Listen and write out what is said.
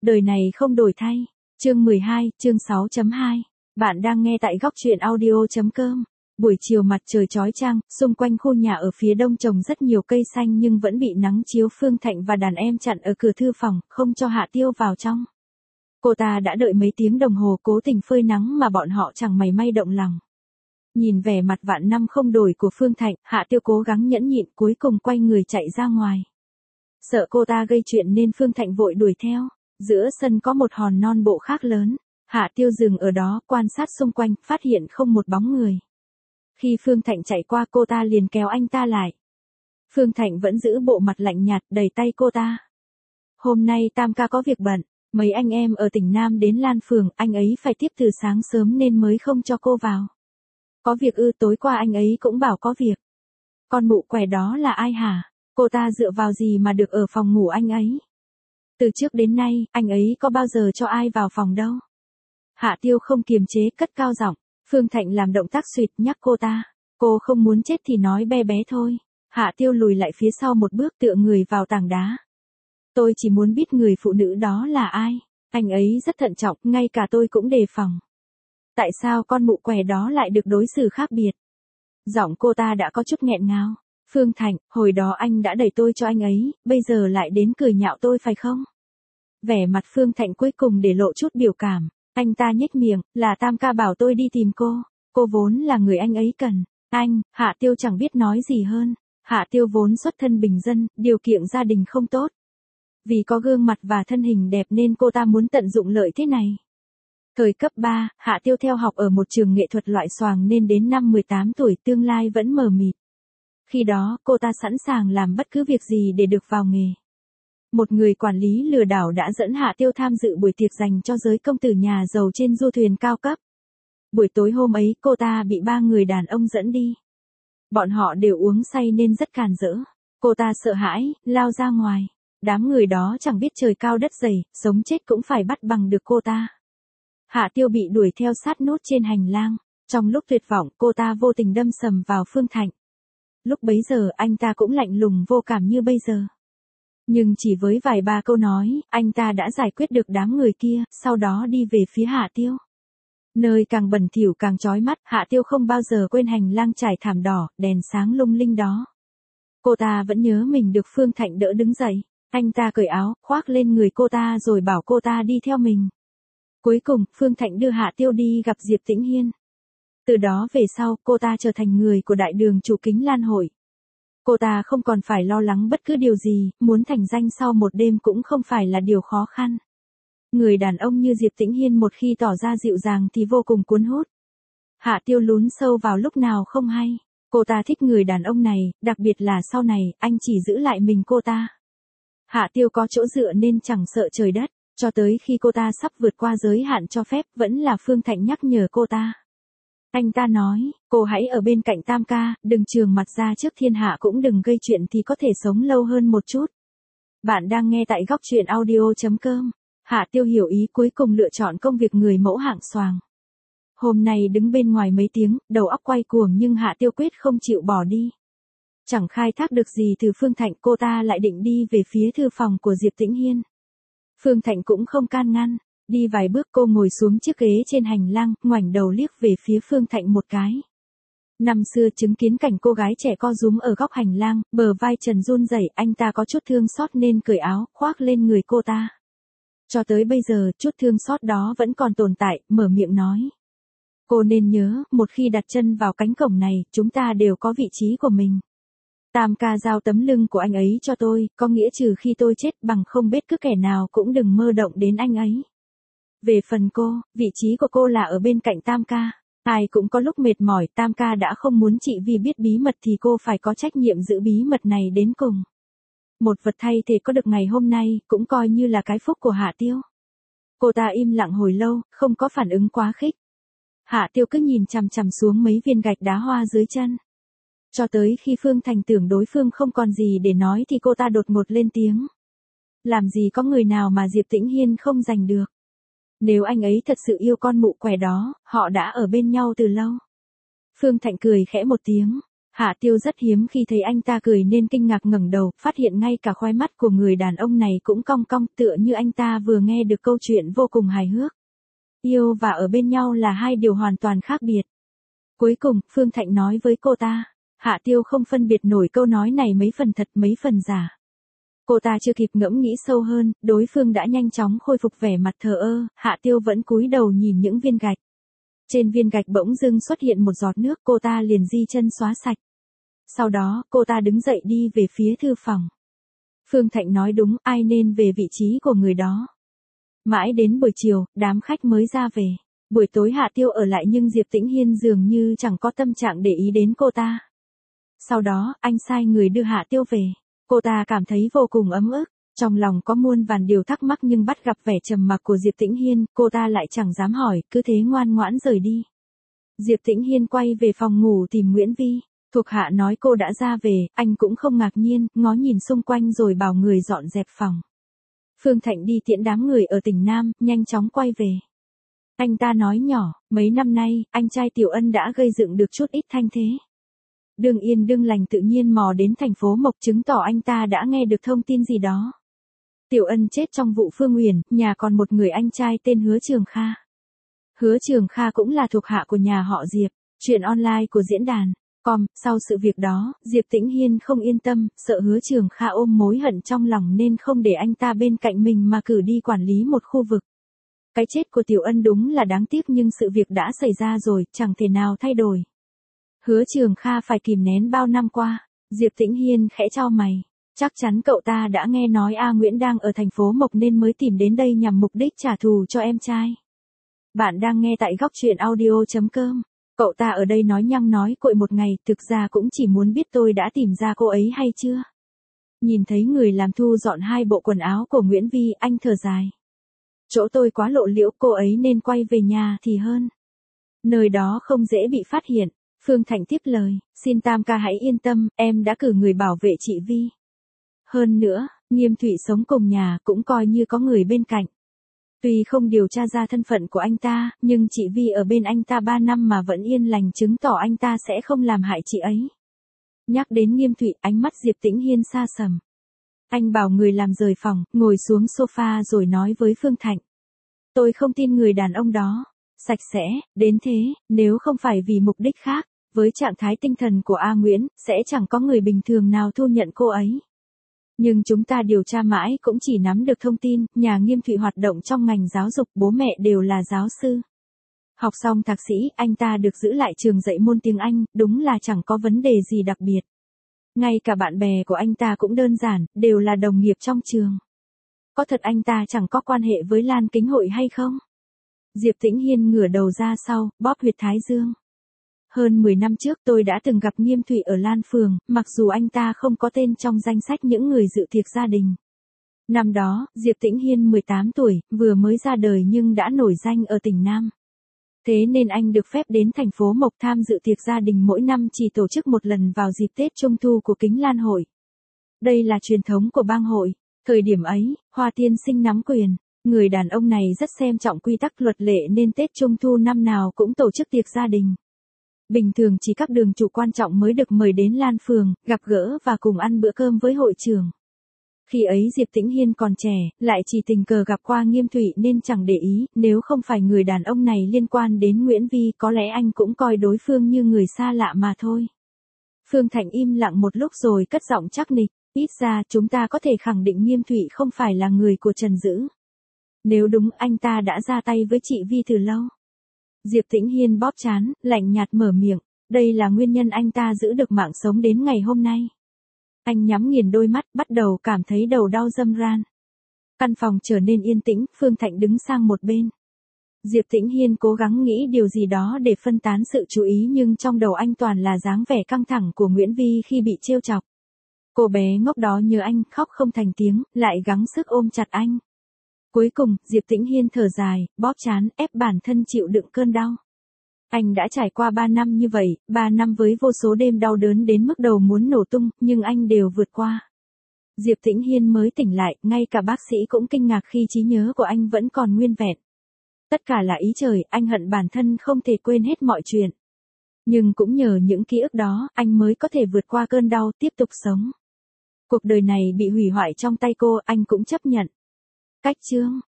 Đời này không đổi thay. Chương 12, chương 6.2. Bạn đang nghe tại góc truyện audio.com. Buổi chiều mặt trời chói chang, xung quanh khu nhà ở phía đông trồng rất nhiều cây xanh nhưng vẫn bị nắng chiếu. Phương Thạnh và đàn em chặn ở cửa thư phòng, không cho Hạ Tiêu vào trong. Cô ta đã đợi mấy tiếng đồng hồ cố tình phơi nắng mà bọn họ chẳng mảy may động lòng. Nhìn vẻ mặt vạn năm không đổi của Phương Thạnh, Hạ Tiêu cố gắng nhẫn nhịn cuối cùng quay người chạy ra ngoài. Sợ cô ta gây chuyện nên Phương Thạnh vội đuổi theo. Giữa sân có một hòn non bộ khác lớn. Hạ Tiêu dừng ở đó quan sát xung quanh, phát hiện không một bóng người. Khi Phương Thạnh chạy qua cô ta liền kéo anh ta lại. Phương Thạnh vẫn giữ bộ mặt lạnh nhạt đẩy tay cô ta. Hôm nay Tam ca có việc bận, mấy anh em ở tỉnh Nam đến Lan Phường, anh ấy phải tiếp từ sáng sớm nên mới không cho cô vào. Có việc ư? Tối qua anh ấy cũng bảo có việc. Con mụ què đó là ai hả? Cô ta dựa vào gì mà được ở phòng ngủ anh ấy? Từ trước đến nay, anh ấy có bao giờ cho ai vào phòng đâu. Hạ Tiêu không kiềm chế cất cao giọng. Phương Thạnh làm động tác suýt nhắc cô ta. Cô không muốn chết thì nói bé bé thôi. Hạ Tiêu lùi lại phía sau một bước tựa người vào tảng đá. Tôi chỉ muốn biết người phụ nữ đó là ai. Anh ấy rất thận trọng, ngay cả tôi cũng đề phòng. Tại sao con mụ què đó lại được đối xử khác biệt? Giọng cô ta đã có chút nghẹn ngào. Phương Thạnh, hồi đó anh đã đẩy tôi cho anh ấy, bây giờ lại đến cười nhạo tôi phải không? Vẻ mặt Phương Thạnh cuối cùng để lộ chút biểu cảm. Anh ta nhếch miệng, là Tam ca bảo tôi đi tìm cô vốn là người anh ấy cần. Anh, Hạ Tiêu chẳng biết nói gì hơn. Hạ Tiêu vốn xuất thân bình dân, điều kiện gia đình không tốt. Vì có gương mặt và thân hình đẹp nên cô ta muốn tận dụng lợi thế này. Thời cấp 3, Hạ Tiêu theo học ở một trường nghệ thuật loại xoàng nên đến năm 18 tuổi tương lai vẫn mờ mịt. Khi đó, cô ta sẵn sàng làm bất cứ việc gì để được vào nghề. Một người quản lý lừa đảo đã dẫn Hạ Tiêu tham dự buổi tiệc dành cho giới công tử nhà giàu trên du thuyền cao cấp. Buổi tối hôm ấy cô ta bị 3 người đàn ông dẫn đi. Bọn họ đều uống say nên rất càn rỡ. Cô ta sợ hãi, lao ra ngoài. Đám người đó chẳng biết trời cao đất dày, sống chết cũng phải bắt bằng được cô ta. Hạ Tiêu bị đuổi theo sát nút trên hành lang. Trong lúc tuyệt vọng cô ta vô tình đâm sầm vào Phương Thạnh. Lúc bấy giờ anh ta cũng lạnh lùng vô cảm như bây giờ. Nhưng chỉ với vài ba câu nói, anh ta đã giải quyết được đám người kia, sau đó đi về phía Hạ Tiêu. Nơi càng bẩn thỉu càng chói mắt, Hạ Tiêu không bao giờ quên hành lang trải thảm đỏ, đèn sáng lung linh đó. Cô ta vẫn nhớ mình được Phương Thạnh đỡ đứng dậy. Anh ta cởi áo, khoác lên người cô ta rồi bảo cô ta đi theo mình. Cuối cùng, Phương Thạnh đưa Hạ Tiêu đi gặp Diệp Tĩnh Hiên. Từ đó về sau, cô ta trở thành người của đại đường chủ Kính Lan hội. Cô ta không còn phải lo lắng bất cứ điều gì, muốn thành danh sau một đêm cũng không phải là điều khó khăn. Người đàn ông như Diệp Tĩnh Hiên một khi tỏ ra dịu dàng thì vô cùng cuốn hút. Hạ Tiêu lún sâu vào lúc nào không hay. Cô ta thích người đàn ông này, đặc biệt là sau này, anh chỉ giữ lại mình cô ta. Hạ Tiêu có chỗ dựa nên chẳng sợ trời đất, cho tới khi cô ta sắp vượt qua giới hạn cho phép vẫn là Phương Thạnh nhắc nhở cô ta. Anh ta nói, cô hãy ở bên cạnh Tam ca, đừng trường mặt ra trước thiên hạ cũng đừng gây chuyện thì có thể sống lâu hơn một chút. Bạn đang nghe tại góc truyện audio.com. Hạ Tiêu hiểu ý cuối cùng lựa chọn công việc người mẫu hạng xoàng. Hôm nay đứng bên ngoài mấy tiếng, đầu óc quay cuồng nhưng Hạ Tiêu quyết không chịu bỏ đi. Chẳng khai thác được gì từ Phương Thạnh cô ta lại định đi về phía thư phòng của Diệp Tĩnh Hiên. Phương Thạnh cũng không can ngăn. Đi vài bước cô ngồi xuống chiếc ghế trên hành lang, ngoảnh đầu liếc về phía Phương Thạnh một cái. Năm xưa chứng kiến cảnh cô gái trẻ co rúm ở góc hành lang, bờ vai trần run rẩy, anh ta có chút thương xót nên cởi áo, khoác lên người cô ta. Cho tới bây giờ, chút thương xót đó vẫn còn tồn tại, mở miệng nói. Cô nên nhớ, một khi đặt chân vào cánh cổng này, chúng ta đều có vị trí của mình. Tam ca giao tấm lưng của anh ấy cho tôi, có nghĩa trừ khi tôi chết bằng không biết cứ kẻ nào cũng đừng mơ động đến anh ấy. Về phần cô, vị trí của cô là ở bên cạnh Tam ca. Ai cũng có lúc mệt mỏi, Tam ca đã không muốn chị vì biết bí mật thì cô phải có trách nhiệm giữ bí mật này đến cùng. Một vật thay thế có được ngày hôm nay, cũng coi như là cái phúc của Hạ Tiêu. Cô ta im lặng hồi lâu, không có phản ứng quá khích. Hạ Tiêu cứ nhìn chằm chằm xuống mấy viên gạch đá hoa dưới chân. Cho tới khi Phương Thành tưởng đối phương không còn gì để nói thì cô ta đột ngột lên tiếng. Làm gì có người nào mà Diệp Tĩnh Hiên không giành được. Nếu anh ấy thật sự yêu con mụ què đó, họ đã ở bên nhau từ lâu. Phương Thạnh cười khẽ một tiếng. Hạ Tiêu rất hiếm khi thấy anh ta cười nên kinh ngạc ngẩng đầu, phát hiện ngay cả khóe mắt của người đàn ông này cũng cong cong, tựa như anh ta vừa nghe được câu chuyện vô cùng hài hước. Yêu và ở bên nhau là hai điều hoàn toàn khác biệt. Cuối cùng, Phương Thạnh nói với cô ta. Hạ Tiêu không phân biệt nổi câu nói này mấy phần thật mấy phần giả. Cô ta chưa kịp ngẫm nghĩ sâu hơn, đối phương đã nhanh chóng khôi phục vẻ mặt thờ ơ, Hạ Tiêu vẫn cúi đầu nhìn những viên gạch. Trên viên gạch bỗng dưng xuất hiện một giọt nước, cô ta liền di chân xóa sạch. Sau đó, cô ta đứng dậy đi về phía thư phòng. Phương Thạnh nói đúng, ai nên về vị trí của người đó. Mãi đến buổi chiều, đám khách mới ra về. Buổi tối Hạ Tiêu ở lại nhưng Diệp Tĩnh Hiên dường như chẳng có tâm trạng để ý đến cô ta. Sau đó, anh sai người đưa Hạ Tiêu về. Cô ta cảm thấy vô cùng ấm ức, trong lòng có muôn vàn điều thắc mắc nhưng bắt gặp vẻ trầm mặc của Diệp Tĩnh Hiên, cô ta lại chẳng dám hỏi, cứ thế ngoan ngoãn rời đi. Diệp Tĩnh Hiên quay về phòng ngủ tìm Nguyễn Vi, thuộc hạ nói cô đã ra về, anh cũng không ngạc nhiên, ngó nhìn xung quanh rồi bảo người dọn dẹp phòng. Phương Thạnh đi tiễn đám người ở tỉnh Nam, nhanh chóng quay về. Anh ta nói nhỏ, mấy năm nay, anh trai Tiểu Ân đã gây dựng được chút ít thanh thế. Đương yên đương lành tự nhiên mò đến thành phố Mộc, chứng tỏ anh ta đã nghe được thông tin gì đó. Tiểu Ân chết trong vụ Phương Uyển, nhà còn một người anh trai tên Hứa Trường Kha. Hứa Trường Kha cũng là thuộc hạ của nhà họ Diệp. Chuyện online của diễn đàn com. Sau sự việc đó, Diệp Tĩnh Hiên không yên tâm, sợ Hứa Trường Kha ôm mối hận trong lòng nên không để anh ta bên cạnh mình mà cử đi quản lý một khu vực. Cái chết của Tiểu Ân đúng là đáng tiếc nhưng sự việc đã xảy ra rồi, chẳng thể nào thay đổi. Hứa Trường Kha phải kìm nén bao năm qua. Diệp Tĩnh Hiên khẽ chau mày. Chắc chắn cậu ta đã nghe nói A Nguyễn đang ở thành phố Mộc nên mới tìm đến đây nhằm mục đích trả thù cho em trai. Bạn đang nghe tại góc truyện audio.com. Cậu ta ở đây nói nhăng nói cội một ngày, thực ra cũng chỉ muốn biết tôi đã tìm ra cô ấy hay chưa. Nhìn thấy người làm thu dọn hai bộ quần áo của Nguyễn Vi, anh thở dài. Chỗ tôi quá lộ liễu, cô ấy nên quay về nhà thì hơn. Nơi đó không dễ bị phát hiện. Phương Thạnh tiếp lời, xin Tam ca hãy yên tâm, em đã cử người bảo vệ chị Vi. Hơn nữa, Nghiêm Thụy sống cùng nhà cũng coi như có người bên cạnh. Tuy không điều tra ra thân phận của anh ta, nhưng chị Vi ở bên anh ta 3 năm mà vẫn yên lành chứng tỏ anh ta sẽ không làm hại chị ấy. Nhắc đến Nghiêm Thụy, ánh mắt Diệp Tĩnh Hiên xa sầm. Anh bảo người làm rời phòng, ngồi xuống sofa rồi nói với Phương Thạnh. Tôi không tin người đàn ông đó. Sạch sẽ, đến thế, nếu không phải vì mục đích khác, với trạng thái tinh thần của A Nguyễn, sẽ chẳng có người bình thường nào thu nhận cô ấy. Nhưng chúng ta điều tra mãi cũng chỉ nắm được thông tin, nhà Nghiêm Thụy hoạt động trong ngành giáo dục, bố mẹ đều là giáo sư. Học xong thạc sĩ, anh ta được giữ lại trường dạy môn tiếng Anh, đúng là chẳng có vấn đề gì đặc biệt. Ngay cả bạn bè của anh ta cũng đơn giản, đều là đồng nghiệp trong trường. Có thật anh ta chẳng có quan hệ với Lan Kính Hội hay không? Diệp Tĩnh Hiên ngửa đầu ra sau, bóp huyệt thái dương. Hơn 10 năm trước tôi đã từng gặp Nghiêm Thụy ở Lan Phường, mặc dù anh ta không có tên trong danh sách những người dự tiệc gia đình. Năm đó, Diệp Tĩnh Hiên 18 tuổi, vừa mới ra đời nhưng đã nổi danh ở tỉnh Nam. Thế nên anh được phép đến thành phố Mộc tham dự tiệc gia đình mỗi năm chỉ tổ chức một lần vào dịp Tết Trung Thu của Kính Lan Hội. Đây là truyền thống của bang hội. Thời điểm ấy, Hoa Tiên Sinh nắm quyền. Người đàn ông này rất xem trọng quy tắc luật lệ nên Tết Trung Thu năm nào cũng tổ chức tiệc gia đình. Bình thường chỉ các đường chủ quan trọng mới được mời đến Lan Phường, gặp gỡ và cùng ăn bữa cơm với hội trưởng. Khi ấy Diệp Tĩnh Hiên còn trẻ, lại chỉ tình cờ gặp qua Nghiêm Thụy nên chẳng để ý, nếu không phải người đàn ông này liên quan đến Nguyễn Vi có lẽ anh cũng coi đối phương như người xa lạ mà thôi. Phương Thạnh im lặng một lúc rồi cất giọng chắc nịch, ít ra chúng ta có thể khẳng định Nghiêm Thụy không phải là người của Trần Dữ. Nếu đúng anh ta đã ra tay với chị Vi từ lâu. Diệp Tĩnh Hiên bóp trán, lạnh nhạt mở miệng, đây là nguyên nhân anh ta giữ được mạng sống đến ngày hôm nay. Anh nhắm nghiền đôi mắt, bắt đầu cảm thấy đầu đau râm ran. Căn phòng trở nên yên tĩnh, Phương Thạnh đứng sang một bên. Diệp Tĩnh Hiên cố gắng nghĩ điều gì đó để phân tán sự chú ý nhưng trong đầu anh toàn là dáng vẻ căng thẳng của Nguyễn Vi khi bị trêu chọc. Cô bé ngốc đó nhớ anh, khóc không thành tiếng, lại gắng sức ôm chặt anh. Cuối cùng, Diệp Tĩnh Hiên thở dài, bóp trán, ép bản thân chịu đựng cơn đau. Anh đã trải qua 3 năm như vậy, 3 năm với vô số đêm đau đớn đến mức đầu muốn nổ tung, nhưng anh đều vượt qua. Diệp Tĩnh Hiên mới tỉnh lại, ngay cả bác sĩ cũng kinh ngạc khi trí nhớ của anh vẫn còn nguyên vẹn. Tất cả là ý trời, anh hận bản thân không thể quên hết mọi chuyện. Nhưng cũng nhờ những ký ức đó, anh mới có thể vượt qua cơn đau, tiếp tục sống. Cuộc đời này bị hủy hoại trong tay cô, anh cũng chấp nhận. Cách chương